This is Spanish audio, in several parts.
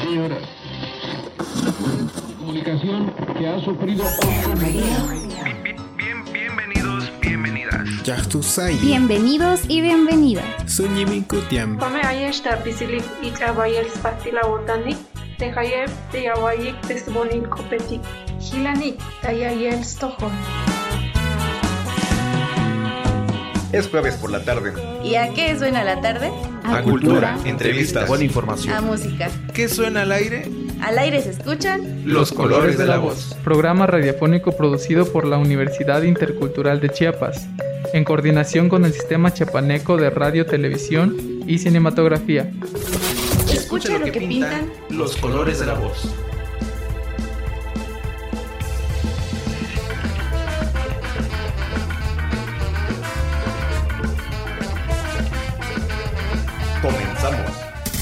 señoras. Comunicación que ha sufrido bienvenidas. Bienvenidos y bienvenidas. Suñiminkutiam. Come ayesta pisilik itrabayel spatila botanic, tehayel teyawayik tesbonin kopetik, hilanik tayayel stojo. Es jueves por la tarde. ¿Y a qué suena la tarde? A cultura, entrevistas, buena información. A música. ¿Qué suena al aire? Al aire se escuchan Los colores de la voz. Programa radiofónico producido por la Universidad Intercultural de Chiapas, en coordinación con el Sistema Chiapaneco de Radio, Televisión y Cinematografía. Escucha lo que pintan los colores de la voz. Comenzamos.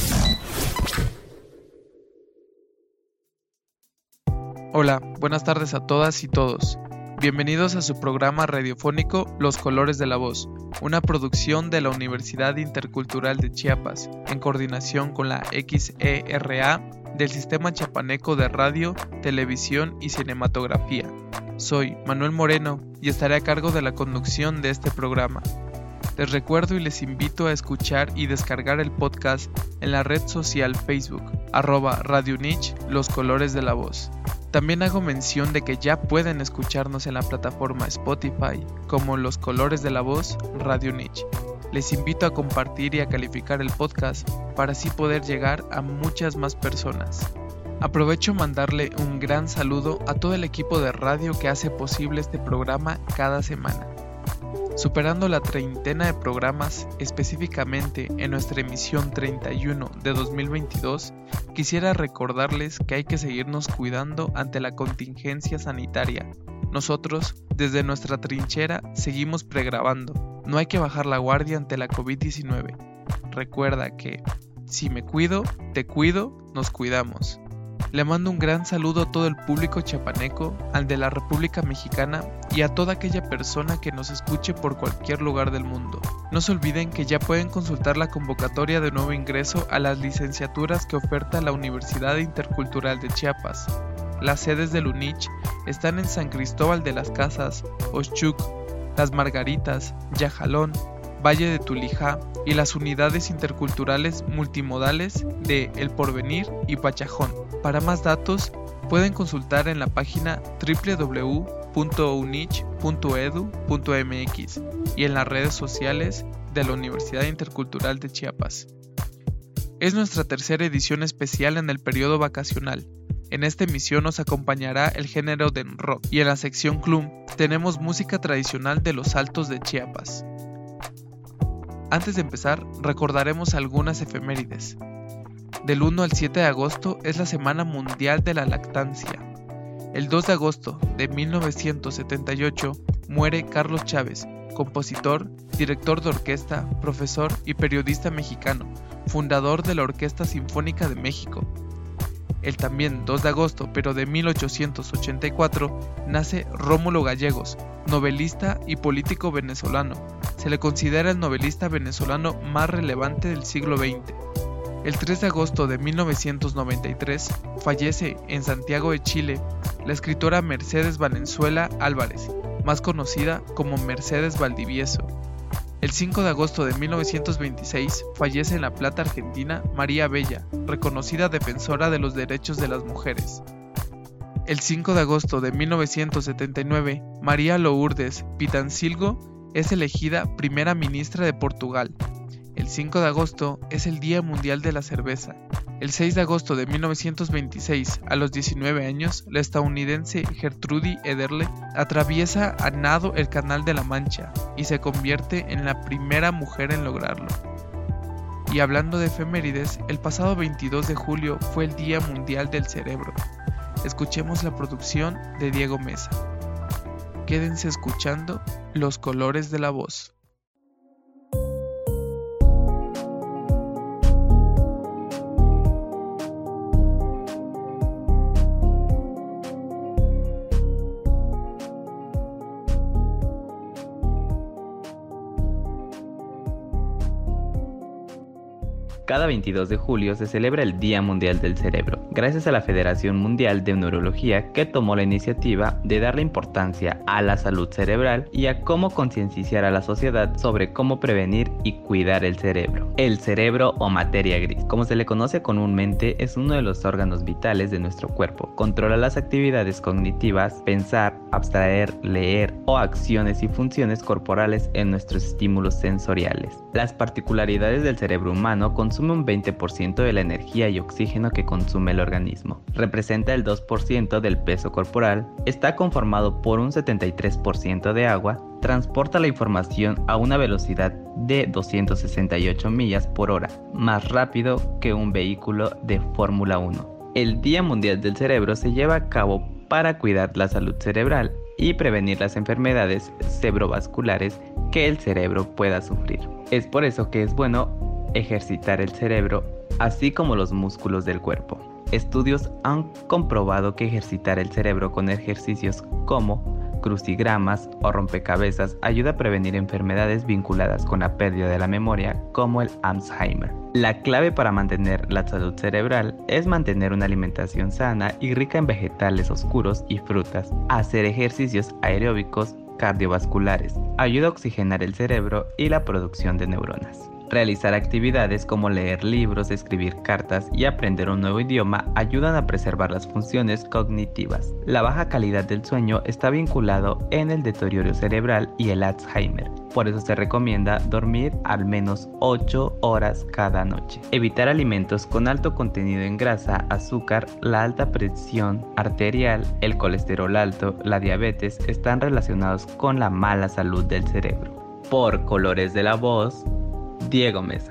Hola, buenas tardes a todas y todos. Bienvenidos a su programa radiofónico Los Colores de la Voz, una producción de la Universidad Intercultural de Chiapas, en coordinación con la XERA del Sistema Chiapaneco de Radio, Televisión y Cinematografía. Soy Manuel Moreno y estaré a cargo de la conducción de este programa. Les recuerdo y les invito a escuchar y descargar el podcast en la red social Facebook, @Radio Niche, Los Colores de la Voz. También hago mención de que ya pueden escucharnos en la plataforma Spotify como Los Colores de la Voz, Radio Niche. Les invito a compartir y a calificar el podcast para así poder llegar a muchas más personas. Aprovecho mandarle un gran saludo a todo el equipo de radio que hace posible este programa cada semana. Superando la treintena de programas, específicamente en nuestra emisión 31 de 2022, quisiera recordarles que hay que seguirnos cuidando ante la contingencia sanitaria. Nosotros, desde nuestra trinchera, seguimos pregrabando. No hay que bajar la guardia ante la COVID-19. Recuerda que, si me cuido, te cuido, nos cuidamos. Le mando un gran saludo a todo el público chiapaneco, al de la República Mexicana y a toda aquella persona que nos escuche por cualquier lugar del mundo. No se olviden que ya pueden consultar la convocatoria de nuevo ingreso a las licenciaturas que oferta la Universidad Intercultural de Chiapas. Las sedes del UNICH están en San Cristóbal de las Casas, Oxchuc, Las Margaritas, Yajalón, Valle de Tulijá y las unidades interculturales multimodales de El Porvenir y Pachajón. Para más datos, pueden consultar en la página www.unich.edu.mx y en las redes sociales de la Universidad Intercultural de Chiapas. Es nuestra tercera edición especial en el periodo vacacional. En esta emisión nos acompañará el género de rock y en la sección Club tenemos música tradicional de los Altos de Chiapas. Antes de empezar, recordaremos algunas efemérides. Del 1 al 7 de agosto es la Semana Mundial de la Lactancia. El 2 de agosto de 1978 muere Carlos Chávez, compositor, director de orquesta, profesor y periodista mexicano, fundador de la Orquesta Sinfónica de México. El también 2 de agosto, pero de 1884, nace Rómulo Gallegos, novelista y político venezolano. Se le considera el novelista venezolano más relevante del siglo XX. El 3 de agosto de 1993 fallece en Santiago de Chile la escritora Mercedes Valenzuela Álvarez, más conocida como Mercedes Valdivieso. El 5 de agosto de 1926 fallece en La Plata, Argentina, María Bella, reconocida defensora de los derechos de las mujeres. El 5 de agosto de 1979, María Lourdes Pitancilgo es elegida primera ministra de Portugal. El 5 de agosto es el Día Mundial de la Cerveza. El 6 de agosto de 1926, a los 19 años, la estadounidense Gertrudis Ederle atraviesa a nado el Canal de la Mancha y se convierte en la primera mujer en lograrlo. Y hablando de efemérides, el pasado 22 de julio fue el Día Mundial del Cerebro. Escuchemos la producción de Diego Mesa. Quédense escuchando Los Colores de la Voz. Cada 22 de julio se celebra el Día Mundial del Cerebro, gracias a la Federación Mundial de Neurología, que tomó la iniciativa de darle importancia a la salud cerebral y a cómo concienciar a la sociedad sobre cómo prevenir y cuidar el cerebro. El cerebro o materia gris, como se le conoce comúnmente, es uno de los órganos vitales de nuestro cuerpo. Controla las actividades cognitivas, pensar, abstraer, leer o acciones y funciones corporales en nuestros estímulos sensoriales. Las particularidades del cerebro humano consume un 20% de la energía y oxígeno que consume el organismo. Representa el 2% del peso corporal, está conformado por un 73% de agua, transporta la información a una velocidad de 268 millas por hora, más rápido que un vehículo de Fórmula 1. El Día Mundial del Cerebro se lleva a cabo para cuidar la salud cerebral y prevenir las enfermedades cerebrovasculares que el cerebro pueda sufrir. Es por eso que es bueno ejercitar el cerebro, así como los músculos del cuerpo. Estudios han comprobado que ejercitar el cerebro con ejercicios como crucigramas o rompecabezas ayuda a prevenir enfermedades vinculadas con la pérdida de la memoria, como el Alzheimer. La clave para mantener la salud cerebral es mantener una alimentación sana y rica en vegetales oscuros y frutas, hacer ejercicios aeróbicos cardiovasculares, ayuda a oxigenar el cerebro y la producción de neuronas. Realizar actividades como leer libros, escribir cartas y aprender un nuevo idioma ayudan a preservar las funciones cognitivas. La baja calidad del sueño está vinculado en el deterioro cerebral y el Alzheimer. Por eso se recomienda dormir al menos 8 horas cada noche. Evitar alimentos con alto contenido en grasa, azúcar, la alta presión arterial, el colesterol alto, la diabetes están relacionados con la mala salud del cerebro. Por Colores de la Voz, Diego Mesa.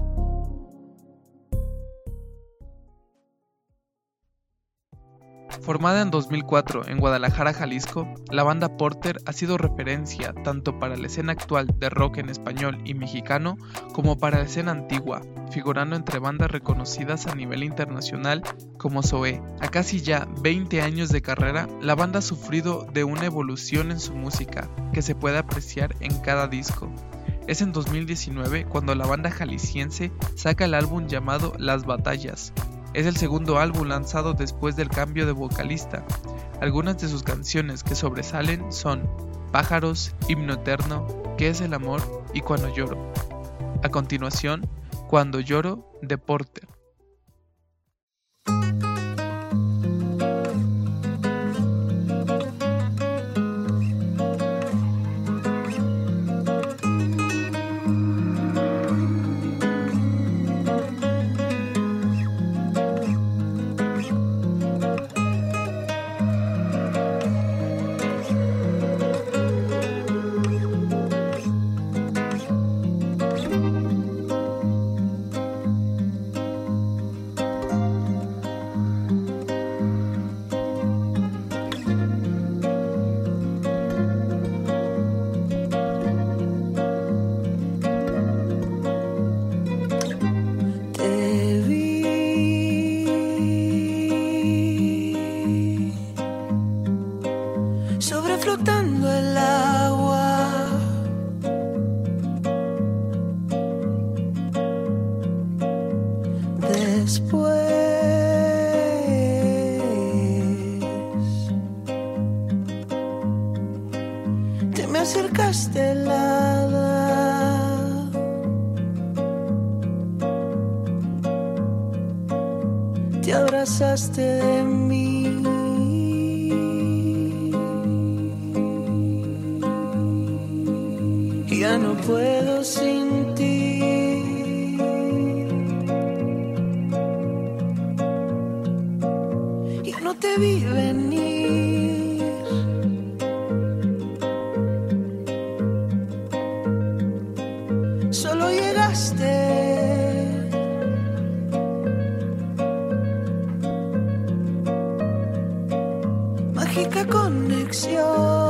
Formada en 2004 en Guadalajara, Jalisco, la banda Porter ha sido referencia tanto para la escena actual de rock en español y mexicano como para la escena antigua, figurando entre bandas reconocidas a nivel internacional como Zoé. A casi ya 20 años de carrera, la banda ha sufrido de una evolución en su música que se puede apreciar en cada disco. Es en 2019 cuando la banda jalisciense saca el álbum llamado Las Batallas. Es el segundo álbum lanzado después del cambio de vocalista. Algunas de sus canciones que sobresalen son Pájaros, Himno Eterno, ¿Qué es el amor? Y Cuando lloro. A continuación, Cuando lloro, de Porter. Sobreflotando el agua, después te me acercaste helada, te abrazaste de mí. Ya no puedo sin ti. Ya no te vi venir. Solo llegaste. Mágica conexión.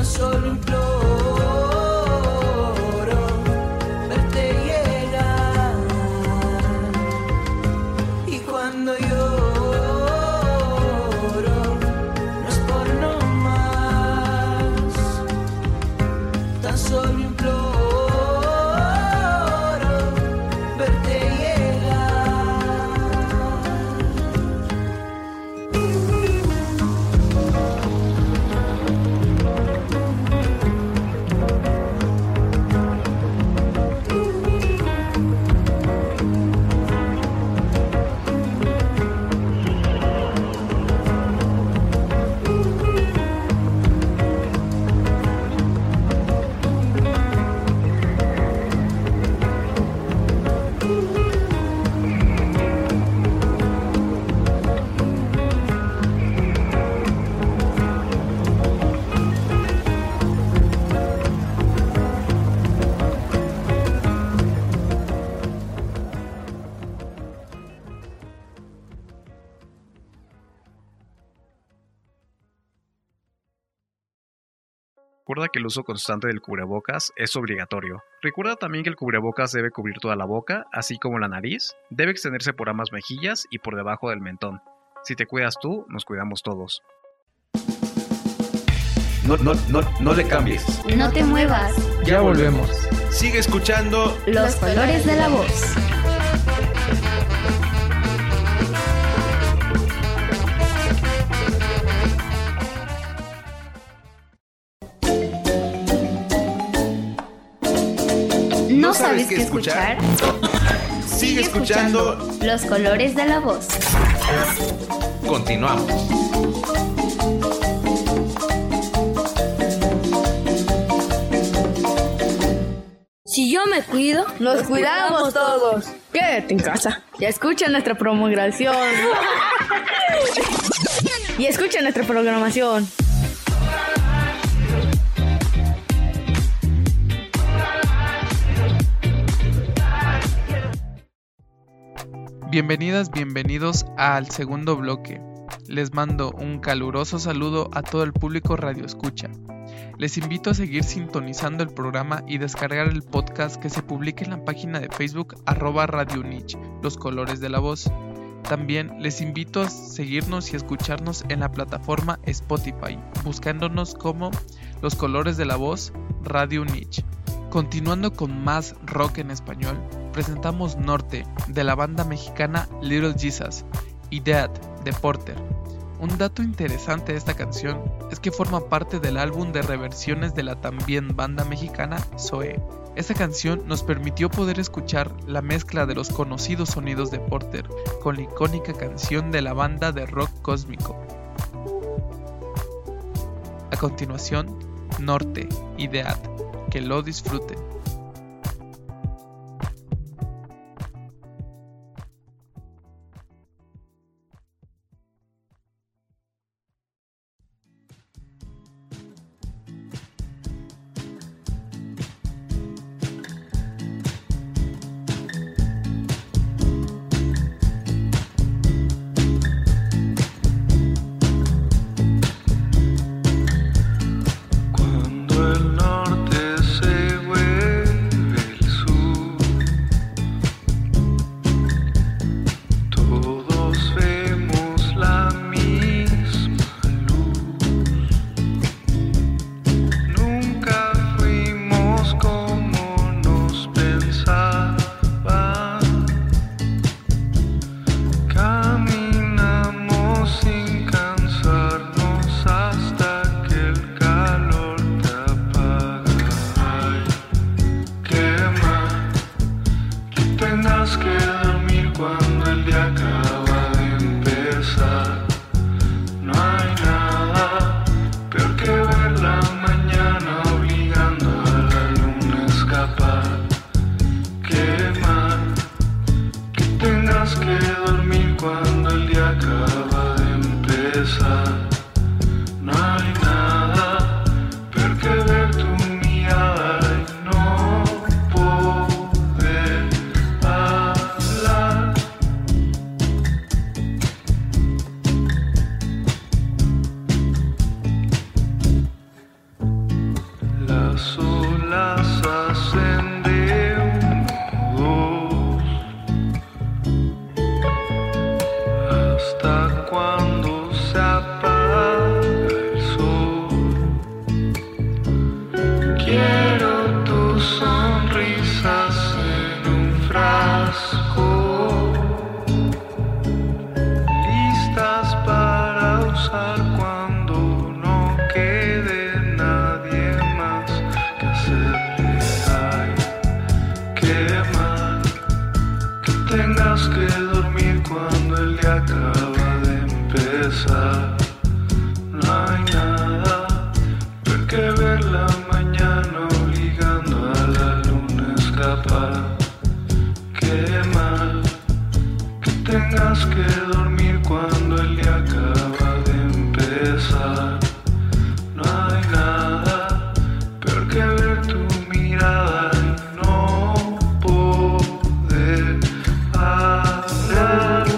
tan solo imploro verte llegar. Y cuando lloro no es por no más, tan solo imploro verte Recuerda que el uso constante del cubrebocas es obligatorio. Recuerda también que el cubrebocas debe cubrir toda la boca, así como la nariz, debe extenderse por ambas mejillas y por debajo del mentón. Si te cuidas tú, nos cuidamos todos. No le cambies. No te muevas. Ya volvemos. Sigue escuchando Los colores de la voz. ¿No sabes qué escuchar? Sigue escuchando Los colores de la voz. Continuamos. Si yo me cuido, nos cuidamos todos. Quédate en casa. Ya escucha nuestra promulgación. Y escucha nuestra programación. Bienvenidas, bienvenidos al segundo bloque. Les mando un caluroso saludo a todo el público Radio Escucha. Les invito a seguir sintonizando el programa y descargar el podcast que se publica en la página de Facebook @Radio Niche, Los Colores de la Voz. También les invito a seguirnos y escucharnos en la plataforma Spotify, buscándonos como Los Colores de la Voz, Radio Niche. Continuando con más rock en español, presentamos Norte, de la banda mexicana Little Jesus, y Dead, de Porter. Un dato interesante de esta canción es que forma parte del álbum de reversiones de la también banda mexicana Zoé. Esta canción nos permitió poder escuchar la mezcla de los conocidos sonidos de Porter con la icónica canción de la banda de rock cósmico. A continuación, Norte y Dead. Que lo disfruten. Cuando el norte se vuelve las olas hacen de nudos. Hasta cuando se apaga el sol. Quiero tus sonrisas en un frasco, listas para usar cuando no quede nadie más que hacerle. Ay, qué mal que tengas que dormir cuando el día acaba de empezar. No hay nada peor que ver la mañana obligando a la luna a escapar. Qué mal que tengas que dormir cuando el día acaba de empezar. No hay nada peor que ver tu mirada y no poder hablar.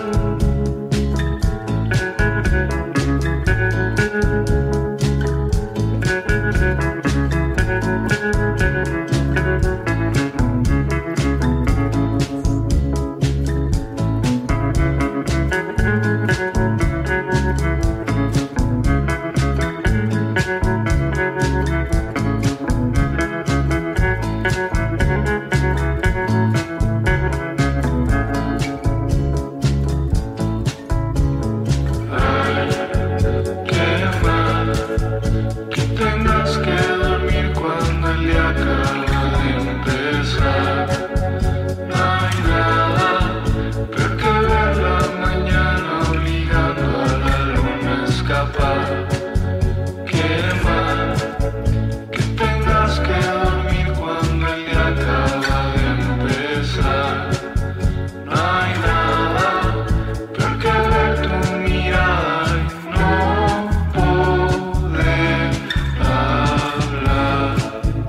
Qué mal que tengas que dormir cuando el día acaba de empezar. No hay nada peor que ver la mañana obligando a la luna a escapar. Qué mal que tengas que dormir cuando el día acaba de empezar. No hay nada peor que ver tu mirada y no poder hablar.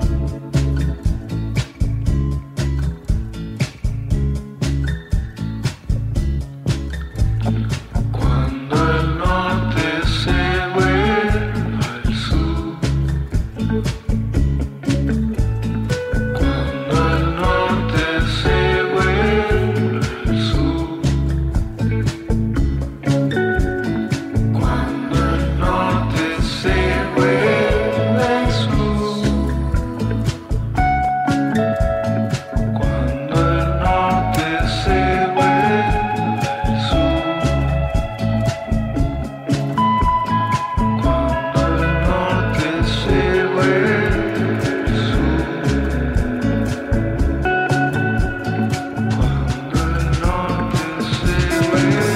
Cuando el norte se vuelva al sur. Cuando el norte se vuelva al sur. Cuando el norte se vuelva al sur. Cuando el norte se vuelva al sur. Cuando el norte se vuelva al sur. Cuando el norte se vuelva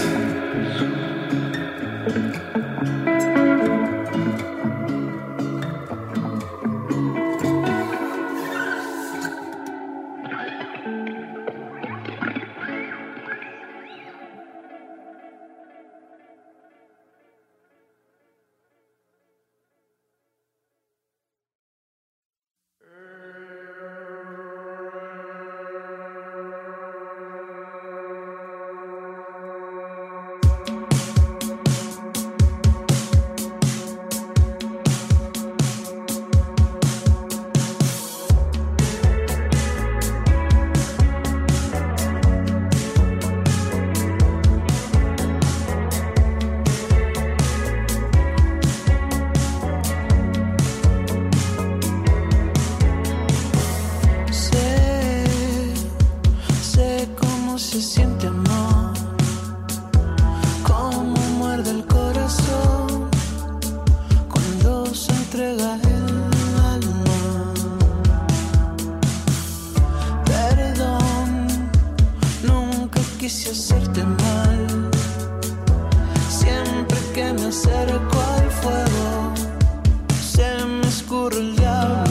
Sé cómo se siente amor, cómo muerde el corazón cuando se entrega el alma. Perdón, nunca quise hacerte mal. Siempre que me acerco al fuego, se me escurre el diablo.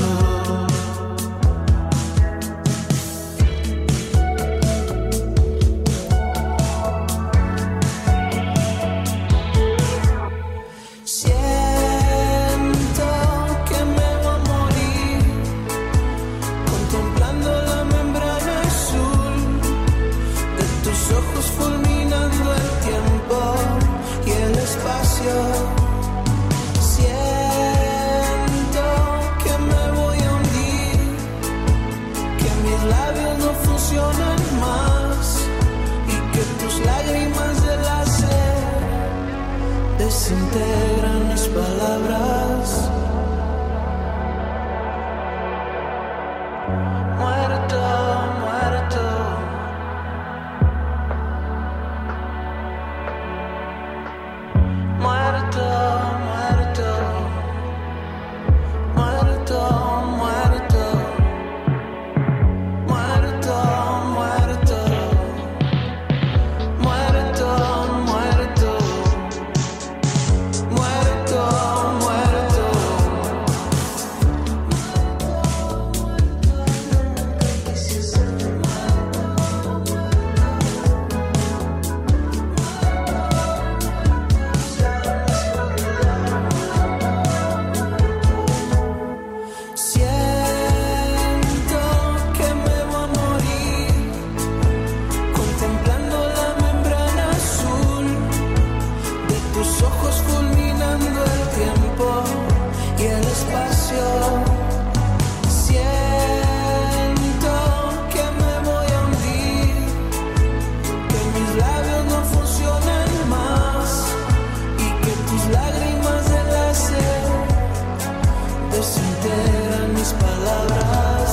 Siento que me voy a morir contemplando la membrana azul de tus ojos fulminando el tiempo y el espacio. Siento Siento que me voy a hundir, que mis labios no funcionan más y que tus lágrimas de la sed desintegran mis palabras.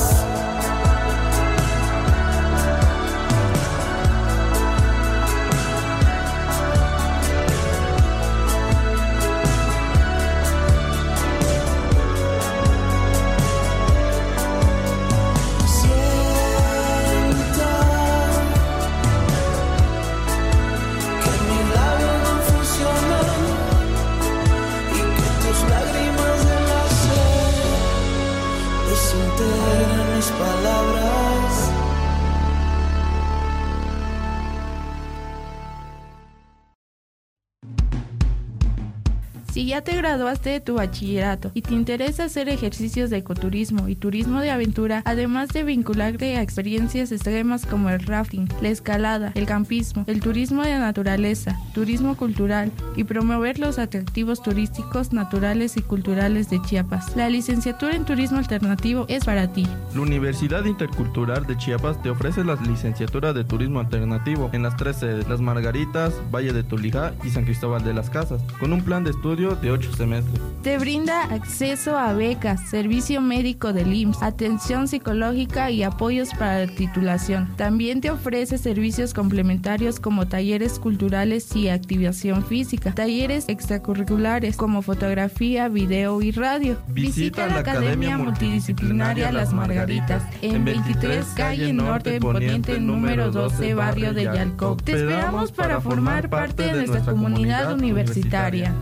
Palabras. Si ya te graduaste de tu bachillerato y te interesa hacer ejercicios de ecoturismo y turismo de aventura, además de vincularte a experiencias extremas como el rafting, la escalada, el campismo, el turismo de naturaleza, turismo cultural y promover los atractivos turísticos naturales y culturales de Chiapas, la licenciatura en turismo alternativo es para ti. La Universidad Intercultural de Chiapas te ofrece la licenciatura de turismo alternativo en las 3 sedes, Las Margaritas, Valle de Tulijá y San Cristóbal de las Casas, con un plan de estudio de 8 semestres. Te brinda acceso a becas, servicio médico del IMSS, atención psicológica y apoyos para la titulación. También te ofrece servicios complementarios como talleres culturales y activación física, talleres extracurriculares como fotografía, video y radio. Visita la Academia Multidisciplinaria Las Margaritas en 23 Calle Norte Poniente número 12, barrio de Yalcó. Te esperamos para formar parte de nuestra comunidad universitaria.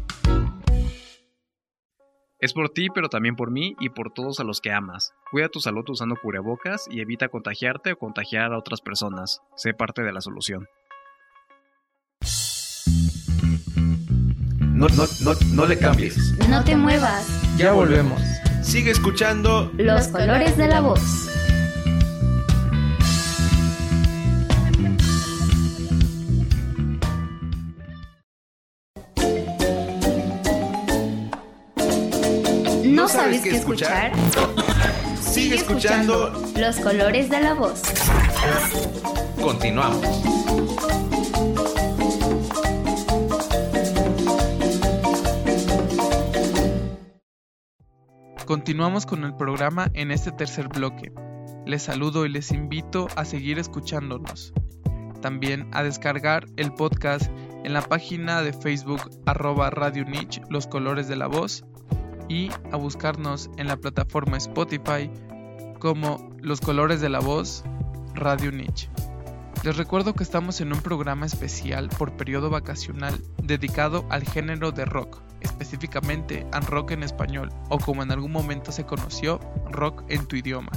Es por ti, pero también por mí y por todos a los que amas. Cuida tu salud usando cubrebocas y evita contagiarte o contagiar a otras personas. Sé parte de la solución. No le cambies. No te muevas. Ya volvemos. Sigue escuchando Los colores de la voz. ¿No sabes qué escuchar? Sigue escuchando Los colores de la voz. Continuamos. Continuamos con el programa en este tercer bloque. Les saludo y les invito a seguir escuchándonos. También a descargar el podcast en la página de Facebook @Radio Niche, Los Colores de la Voz, y a buscarnos en la plataforma Spotify como Los Colores de la Voz Radio Niche. Les recuerdo que estamos en un programa especial por periodo vacacional dedicado al género de rock, específicamente al rock en español, o como en algún momento se conoció, rock en tu idioma.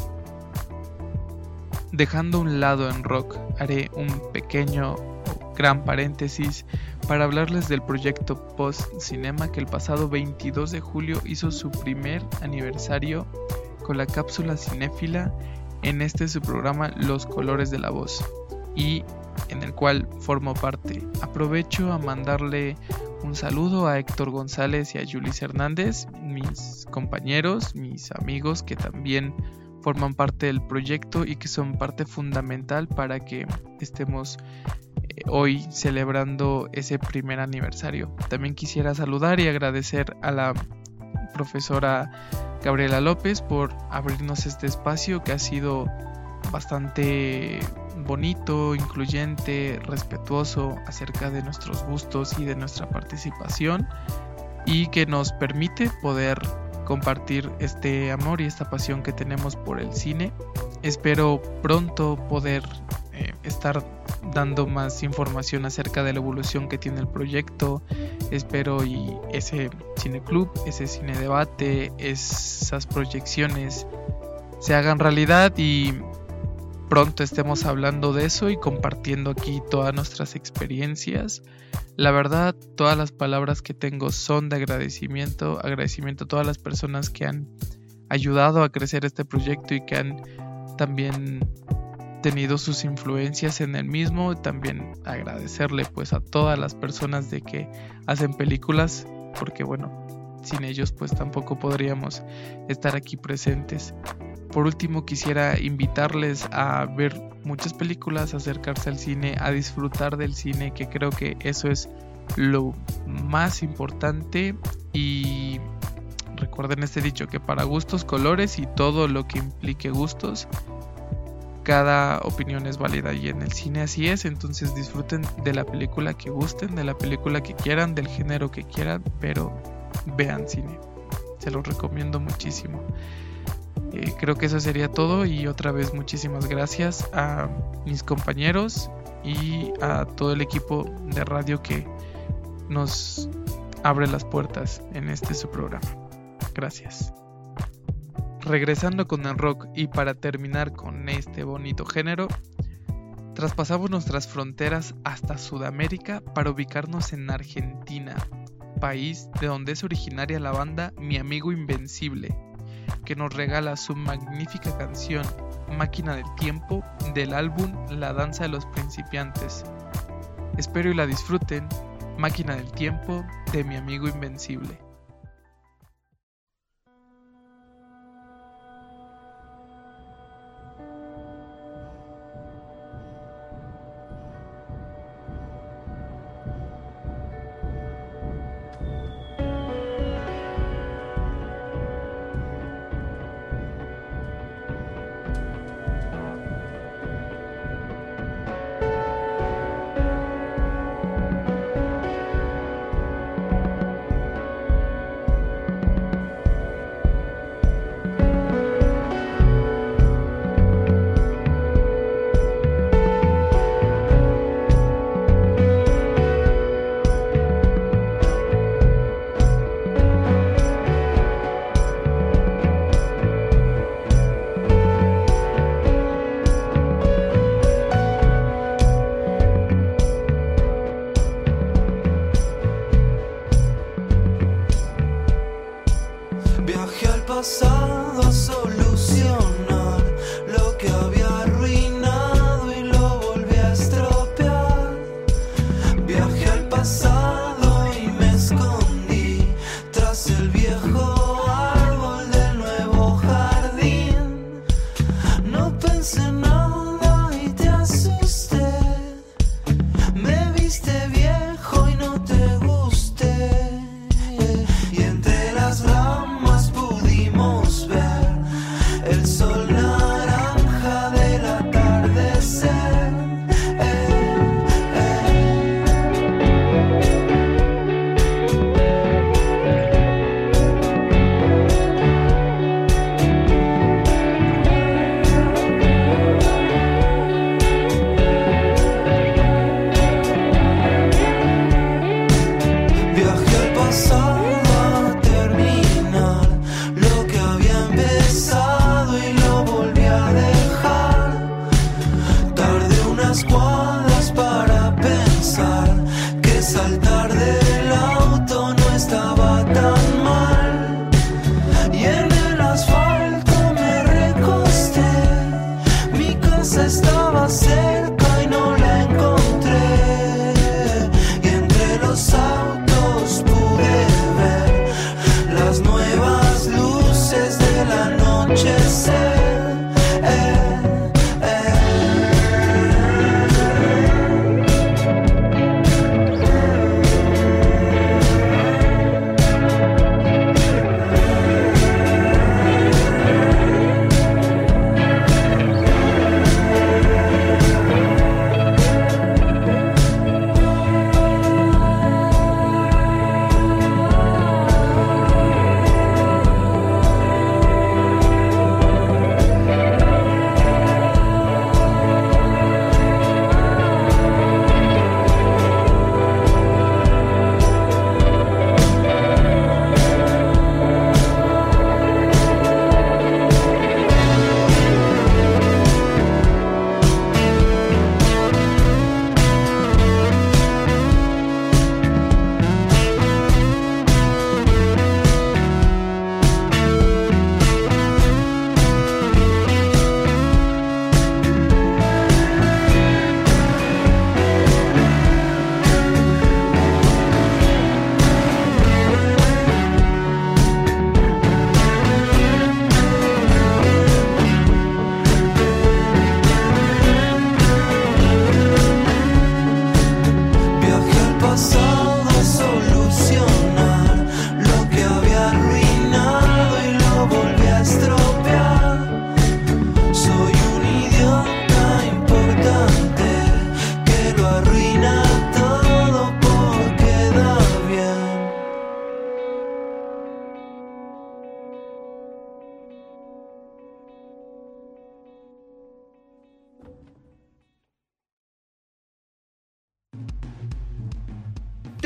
Dejando a un lado en rock, haré un pequeño o gran paréntesis para hablarles del proyecto Post Cinema, que el pasado 22 de julio hizo su primer aniversario con la cápsula cinéfila en su programa Los Colores de la Voz, y en el cual formo parte. Aprovecho a mandarle un saludo a Héctor González y a Yulis Hernández, mis compañeros, mis amigos que también forman parte del proyecto y que son parte fundamental para que estemos hoy celebrando ese primer aniversario. También quisiera saludar y agradecer a la profesora Gabriela López por abrirnos este espacio que ha sido bastante bonito, incluyente, respetuoso acerca de nuestros gustos y de nuestra participación, y que nos permite poder compartir este amor y esta pasión que tenemos por el cine. Espero pronto poder estar dando más información acerca de la evolución que tiene el proyecto. Espero y ese cineclub, ese cine debate, esas proyecciones se hagan realidad y pronto estemos hablando de eso y compartiendo aquí todas nuestras experiencias. La verdad, todas las palabras que tengo son de agradecimiento a todas las personas que han ayudado a crecer este proyecto y que han también tenido sus influencias en el mismo. También agradecerle pues a todas las personas de que hacen películas, porque bueno, sin ellos pues tampoco podríamos estar aquí presentes. Por último, quisiera invitarles a ver muchas películas, a acercarse al cine, a disfrutar del cine, que creo que eso es lo más importante. Y recuerden este dicho, que para gustos colores, y todo lo que implique gustos, cada opinión es válida, y en el cine así es. Entonces disfruten de la película que gusten, de la película que quieran, del género que quieran, pero vean cine, se los recomiendo muchísimo. Creo que eso sería todo, y otra vez muchísimas gracias a mis compañeros y a todo el equipo de radio que nos abre las puertas en este su programa. Gracias. Regresando con el rock, y para terminar con este bonito género, traspasamos nuestras fronteras hasta Sudamérica para ubicarnos en Argentina, país de donde es originaria la banda Mi Amigo Invencible, que nos regala su magnífica canción Máquina del Tiempo del álbum La Danza de los Principiantes. Espero y la disfruten. Máquina del Tiempo de Mi Amigo Invencible. Pasado a solucionar lo que había arruinado y lo volví a estropear. Viajé al pasado y me escondí tras el viejo árbol del nuevo jardín. No pensé nada y te asusté. Me viste viejo y no te gusté. Y entre las ramas pudimos ver el sol naranja del atardecer. Viajé al pasado a terminar lo que había empezado y lo volví a dejar. Tardé unas cuadras para pensar que saltar del auto no estaba tan mal. Y en el asfalto me recosté. Mi casa estaba cerca y no la encontré. Y entre los autos pude ver las nuevas luces del anochecer.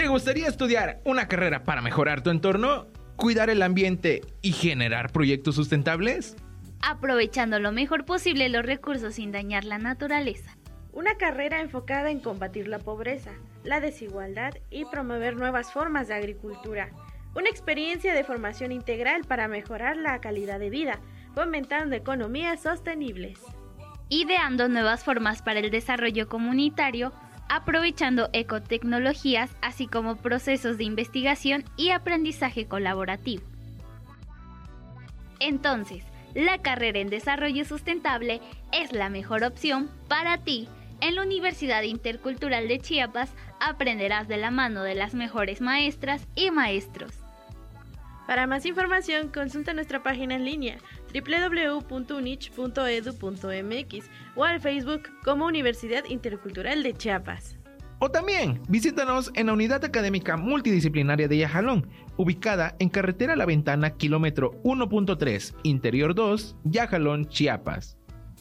¿Te gustaría estudiar una carrera para mejorar tu entorno, cuidar el ambiente y generar proyectos sustentables? Aprovechando lo mejor posible los recursos sin dañar la naturaleza. Una carrera enfocada en combatir la pobreza, la desigualdad y promover nuevas formas de agricultura. Una experiencia de formación integral para mejorar la calidad de vida, fomentando economías sostenibles. Ideando nuevas formas para el desarrollo comunitario, aprovechando ecotecnologías, así como procesos de investigación y aprendizaje colaborativo. Entonces, la carrera en desarrollo sustentable es la mejor opción para ti. En la Universidad Intercultural de Chiapas aprenderás de la mano de las mejores maestras y maestros. Para más información, consulta nuestra página en línea www.unich.edu.mx o al Facebook como Universidad Intercultural de Chiapas. O también, visítanos en la Unidad Académica Multidisciplinaria de Yajalón, ubicada en Carretera La Ventana, kilómetro 1.3, Interior 2, Yajalón, Chiapas.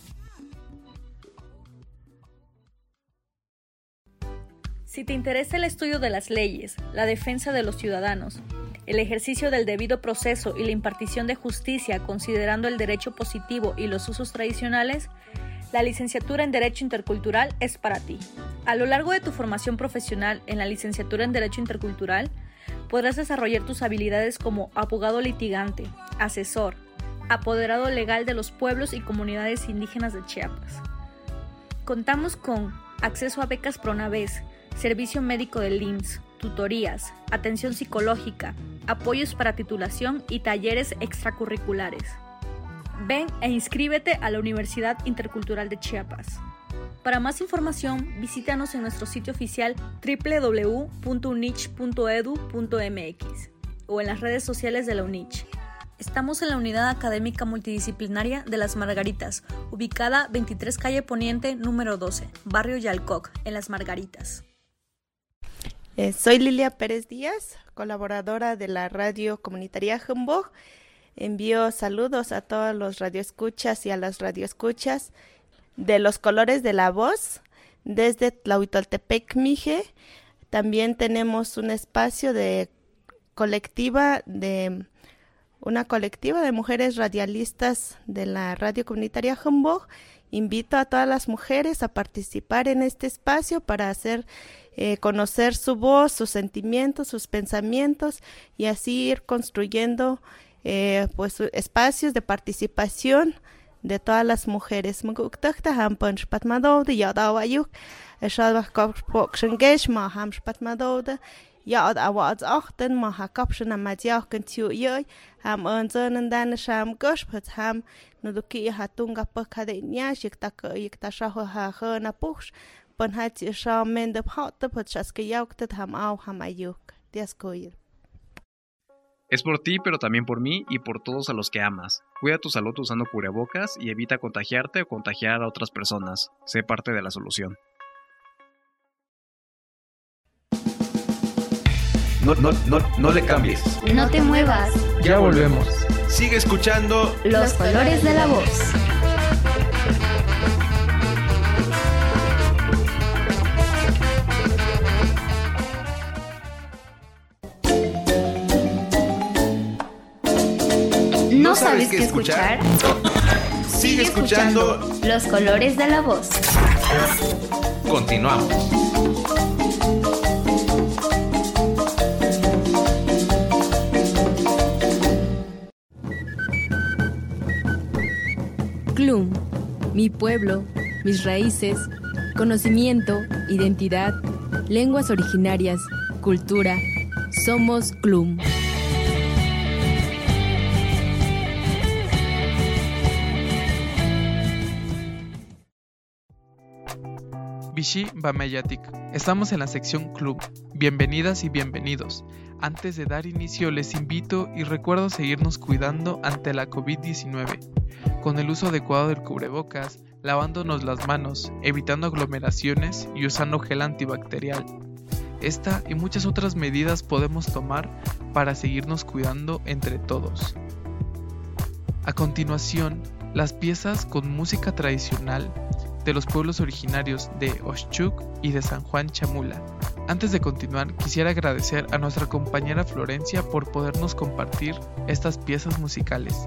Si te interesa el estudio de las leyes, la defensa de los ciudadanos, el ejercicio del debido proceso y la impartición de justicia considerando el derecho positivo y los usos tradicionales, la licenciatura en Derecho Intercultural es para ti. A lo largo de tu formación profesional en la licenciatura en Derecho Intercultural, podrás desarrollar tus habilidades como abogado litigante, asesor, apoderado legal de los pueblos y comunidades indígenas de Chiapas. Contamos con acceso a becas Pronavés, servicio médico del IMSS, tutorías, atención psicológica, apoyos para titulación y talleres extracurriculares. Ven e inscríbete a la Universidad Intercultural de Chiapas. Para más información, visítanos en nuestro sitio oficial www.unich.edu.mx o en las redes sociales de la UNICH. Estamos en la Unidad Académica Multidisciplinaria de Las Margaritas, ubicada 23 Calle Poniente, número 12, Barrio Yalcoc, en Las Margaritas. Soy Lilia Pérez Díaz, colaboradora de la radio comunitaria Humbog. Envío saludos a todos los radioescuchas y a las radioescuchas de Los Colores de la Voz desde Tlahuitoltepec, Mije. También tenemos un espacio de una colectiva de mujeres radialistas de la radio comunitaria Humbog. Invito a todas las mujeres a participar en este espacio para hacer conocer su voz, sus sentimientos, sus pensamientos y así ir construyendo espacios de participación de todas las mujeres. Es por ti, pero también por mí y por todos a los que amas. Cuida tu salud usando cubrebocas y evita contagiarte o contagiar a otras personas. Sé parte de la solución. No le cambies. No te muevas. Ya volvemos. Sigue escuchando Los Colores de la Voz. ¿No sabes qué escuchar? Sigue escuchando Los Colores de la Voz. Continuamos. CLUM, mi pueblo, mis raíces, conocimiento, identidad, lenguas originarias, cultura. Somos CLUM. Bishi Bameyatik. Estamos en la sección Club. Bienvenidas y bienvenidos. Antes de dar inicio les invito y recuerdo seguirnos cuidando ante la COVID-19, con el uso adecuado del cubrebocas, lavándonos las manos, evitando aglomeraciones y usando gel antibacterial. Esta y muchas otras medidas podemos tomar para seguirnos cuidando entre todos. A continuación, las piezas con música tradicional de los pueblos originarios de Oshchuk y de San Juan Chamula, Antes de continuar, quisiera agradecer a nuestra compañera Florencia por podernos compartir estas piezas musicales.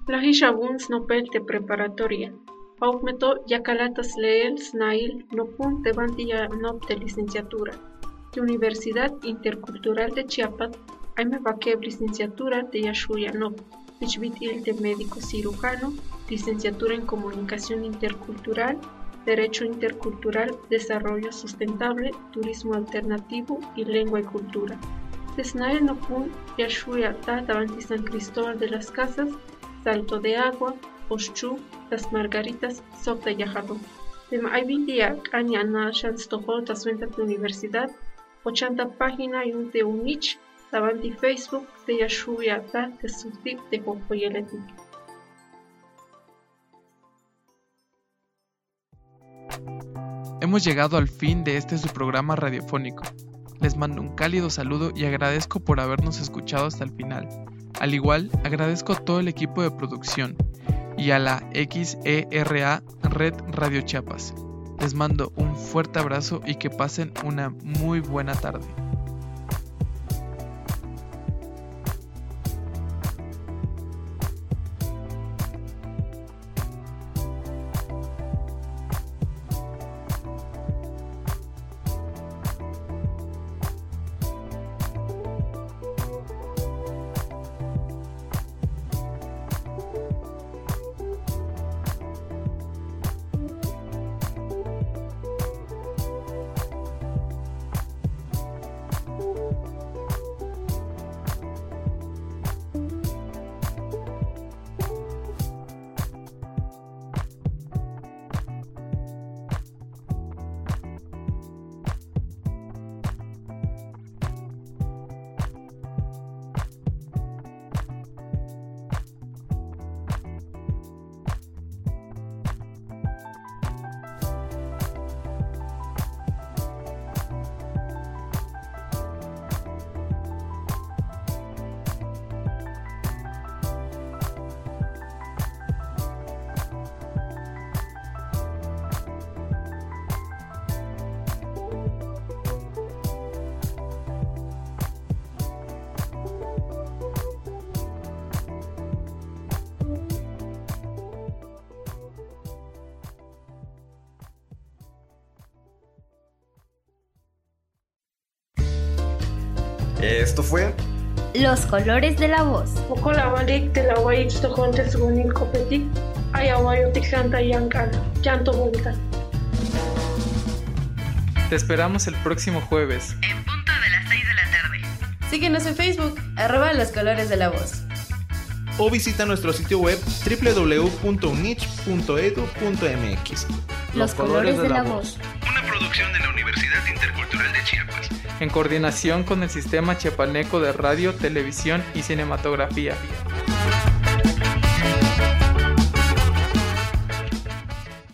Plahishaguns Nopelte Preparatoria. Augmeto Yacalatas Leel Snail Nopun Tevantia Nopte Licenciatura. De Universidad Intercultural de Chiapas, Aime Bakeb Licenciatura de Yashuya Nop. Pichvitil de Médico Cirujano, Licenciatura en Comunicación Intercultural, Derecho Intercultural, Desarrollo Sustentable, Turismo Alternativo y Lengua y Cultura. Desnael Nopun Yashuya Davanti San Cristóbal de las Casas, Salto de Agua, Oshchu, Las Margaritas, Sopta Yajado. De Aivindia Cañana Shanstojo, Tasuenta de Universidad, 80 página y un de Unich, Davanti Facebook de Yashuya de Subtip de Jojoyeletic. Hemos llegado al fin de su programa radiofónico. Les mando un cálido saludo y agradezco por habernos escuchado hasta el final. Al igual, agradezco a todo el equipo de producción y a la XERA Red Radio Chiapas. Les mando un fuerte abrazo y que pasen una muy buena tarde. Esto fue Los colores de la voz. Okolawalik de la Wayich Tojontes Gunil Copetic, Ayawayo Tixanta Yankan, Llanto Bonita. Te esperamos el próximo jueves. En punto de las 6 de la tarde. Síguenos en Facebook, @Los Colores de la Voz. O visita nuestro sitio web www.unich.edu.mx. Los colores de la voz. una producción de la Universidad Intercultural de Chiapas. En coordinación con el Sistema Chiapaneco de Radio, Televisión y Cinematografía.